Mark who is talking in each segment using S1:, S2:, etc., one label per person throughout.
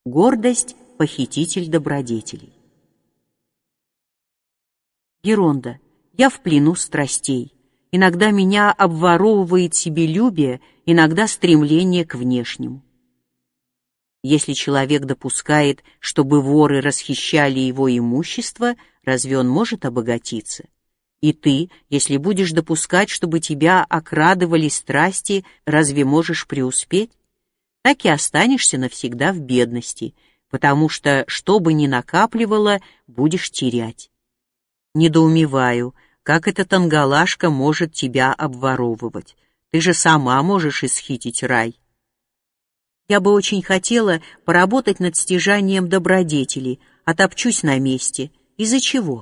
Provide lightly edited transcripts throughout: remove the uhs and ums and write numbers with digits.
S1: Гордость – похититель добродетелей. Геронда, я в плену страстей. Иногда меня обворовывает себелюбие, иногда стремление к внешнему. Если человек допускает, чтобы воры расхищали его имущество, разве он может обогатиться? И ты, если будешь допускать, чтобы тебя окрадывали страсти, разве можешь преуспеть? Так и останешься навсегда в бедности, потому что бы ни накапливало, будешь терять. Недоумеваю, как эта тангалашка может тебя обворовывать. Ты же сама можешь исхитить рай. Я бы очень хотела поработать над стяжанием добродетелей, а топчусь на месте. Из-за чего?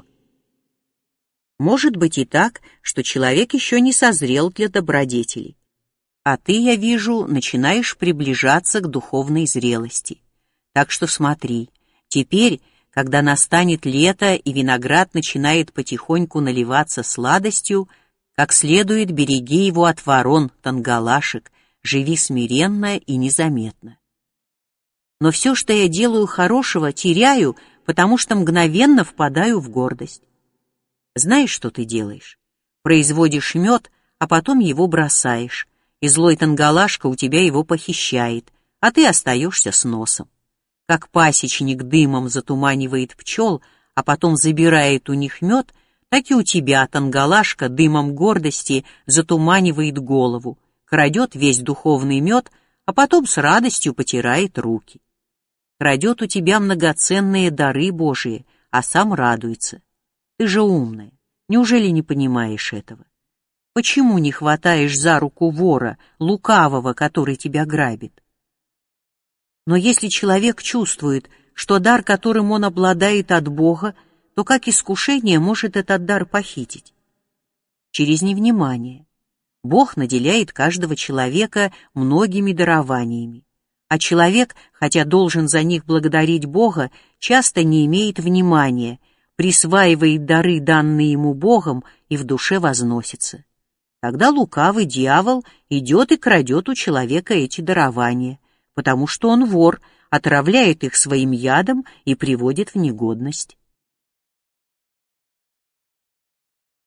S1: Может быть и так, что человек еще не созрел для добродетелей. А ты, я вижу, начинаешь приближаться к духовной зрелости. Так что смотри, теперь, когда настанет лето и виноград начинает потихоньку наливаться сладостью, как следует береги его от ворон, тангалашек, живи смиренно и незаметно. Но все, что я делаю хорошего, теряю, потому что мгновенно впадаю в гордость. Знаешь, что ты делаешь? Производишь мед, а потом его бросаешь, и злой тангалашка у тебя его похищает, а ты остаешься с носом. Как пасечник дымом затуманивает пчел, а потом забирает у них мед, так и у тебя тангалашка дымом гордости затуманивает голову, крадет весь духовный мед, а потом с радостью потирает руки. Крадет у тебя многоценные дары Божии, а сам радуется. Ты же умная, неужели не понимаешь этого? Почему не хватаешь за руку вора, лукавого, который тебя грабит? Но если человек чувствует, что дар, которым он обладает от Бога, то как искушение может этот дар похитить? Через невнимание. Бог наделяет каждого человека многими дарованиями, а человек, хотя должен за них благодарить Бога, часто не имеет внимания, присваивает дары, данные ему Богом, и в душе возносится. Тогда лукавый дьявол идет и крадет у человека эти дарования, потому что он вор, отравляет их своим ядом и приводит в негодность.